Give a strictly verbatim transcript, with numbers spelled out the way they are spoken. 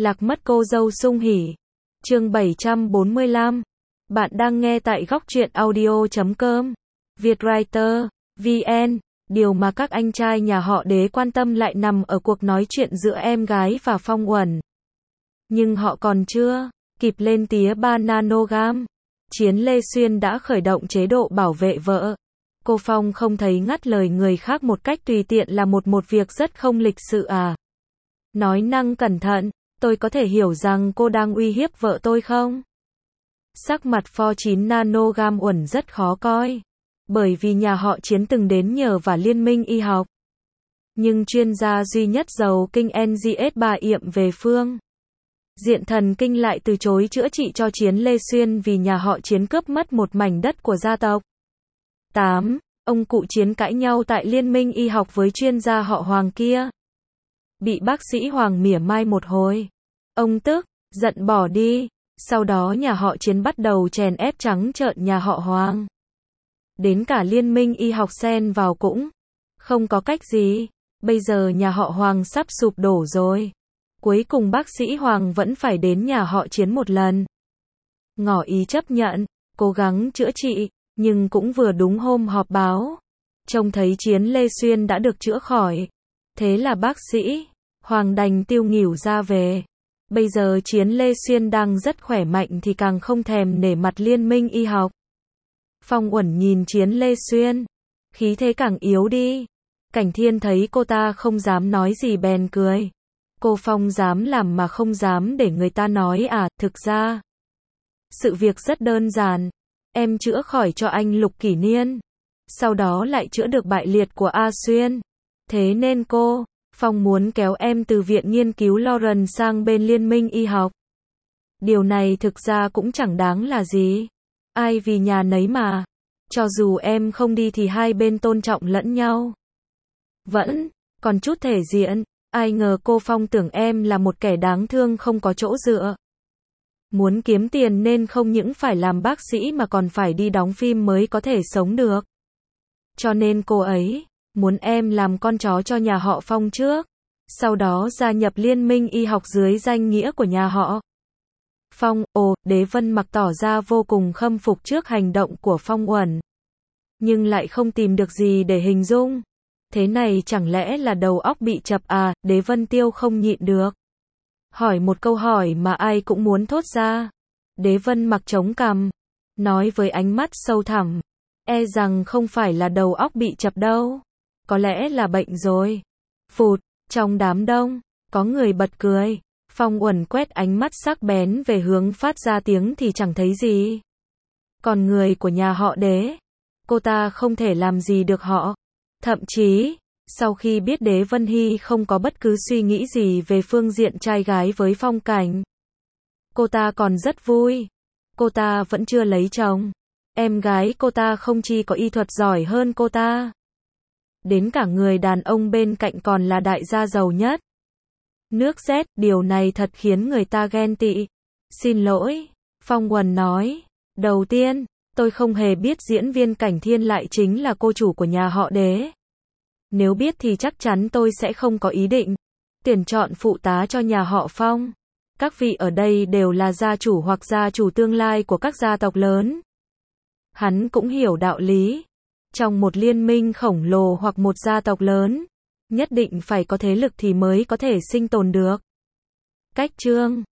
Lạc mất cô dâu sung hỉ. Chương bảy trăm bốn mươi lăm. Bạn đang nghe tại góc truyện audio chấm com. Vietwriter, vê en. Điều mà các anh trai nhà họ Đế quan tâm lại nằm ở cuộc nói chuyện giữa em gái và Phong Uẩn. Nhưng họ còn chưa kịp lên tía ba nanogam, Chiến Lê Xuyên đã khởi động chế độ bảo vệ vợ. Cô Phong không thấy ngắt lời người khác một cách tùy tiện là một một việc rất không lịch sự à? Nói năng cẩn thận, tôi có thể hiểu rằng cô đang uy hiếp vợ tôi không? Sắc mặt pho chín nanogam Uẩn rất khó coi. Bởi vì nhà họ Chiến từng đến nhờ và Liên minh y học. Nhưng chuyên gia duy nhất giàu kinh en giê ét bà Yệm về phương diện thần kinh lại từ chối chữa trị cho Chiến Lê Xuyên vì nhà họ Chiến cướp mất một mảnh đất của gia tộc. tám. Ông cụ Chiến cãi nhau tại Liên minh y học với chuyên gia họ Hoàng kia. Bị bác sĩ Hoàng mỉa mai một hồi. Ông tức, giận bỏ đi. Sau đó nhà họ Chiến bắt đầu chèn ép trắng trợn nhà họ Hoàng. Đến cả Liên minh y học xen vào cũng không có cách gì. Bây giờ nhà họ Hoàng sắp sụp đổ rồi. Cuối cùng bác sĩ Hoàng vẫn phải đến nhà họ Chiến một lần. Ngỏ ý chấp nhận, cố gắng chữa trị, nhưng cũng vừa đúng hôm họp báo. Trông thấy Chiến Lê Xuyên đã được chữa khỏi. Thế là bác sĩ Hoàng đành tiêu nghỉu ra về. Bây giờ Chiến Lê Xuyên đang rất khỏe mạnh thì càng không thèm nể mặt Liên minh y học. Phong Uẩn nhìn Chiến Lê Xuyên, khí thế càng yếu đi. Cảnh Thiên thấy cô ta không dám nói gì bèn cười. Cô Phong dám làm mà không dám để người ta nói à? Thực ra sự việc rất đơn giản. Em chữa khỏi cho anh Lục Kỷ Niên, sau đó lại chữa được bại liệt của A Xuyên. Thế nên cô Phong muốn kéo em từ viện nghiên cứu Lawrence sang bên Liên minh y học. Điều này thực ra cũng chẳng đáng là gì. Ai vì nhà nấy mà. Cho dù em không đi thì hai bên tôn trọng lẫn nhau. Vẫn còn chút thể diện. Ai ngờ cô Phong tưởng em là một kẻ đáng thương không có chỗ dựa. Muốn kiếm tiền nên không những phải làm bác sĩ mà còn phải đi đóng phim mới có thể sống được. Cho nên cô ấy muốn em làm con chó cho nhà họ Phong trước, sau đó gia nhập Liên minh y học dưới danh nghĩa của nhà họ Phong. Ồ, Đế Vân Mặc tỏ ra vô cùng khâm phục trước hành động của Phong Uẩn, nhưng lại không tìm được gì để hình dung. Thế này chẳng lẽ là đầu óc bị chập à? Đế Vân Tiêu không nhịn được hỏi một câu hỏi mà ai cũng muốn thốt ra. Đế Vân Mặc chống cằm, nói với ánh mắt sâu thẳm, e rằng không phải là đầu óc bị chập đâu, có lẽ là bệnh rồi. Phụt, trong đám đông có người bật cười. Phong Uẩn quét ánh mắt sắc bén về hướng phát ra tiếng thì chẳng thấy gì. Còn người của nhà họ Đế, cô ta không thể làm gì được họ. Thậm chí, sau khi biết Đế Vân Hy không có bất cứ suy nghĩ gì về phương diện trai gái với Phong Cảnh, cô ta còn rất vui. Cô ta vẫn chưa lấy chồng. Em gái cô ta không chỉ có y thuật giỏi hơn cô ta, đến cả người đàn ông bên cạnh còn là đại gia giàu nhất nước Z. Điều này thật khiến người ta ghen tị. Xin lỗi, Phong Uẩn nói. Đầu tiên, tôi không hề biết diễn viên Cảnh Thiên lại chính là cô chủ của nhà họ Đế. Nếu biết thì chắc chắn tôi sẽ không có ý định tuyển chọn phụ tá cho nhà họ Phong. Các vị ở đây đều là gia chủ hoặc gia chủ tương lai của các gia tộc lớn. Hắn cũng hiểu đạo lý. Trong một liên minh khổng lồ hoặc một gia tộc lớn, nhất định phải có thế lực thì mới có thể sinh tồn được. Cách chương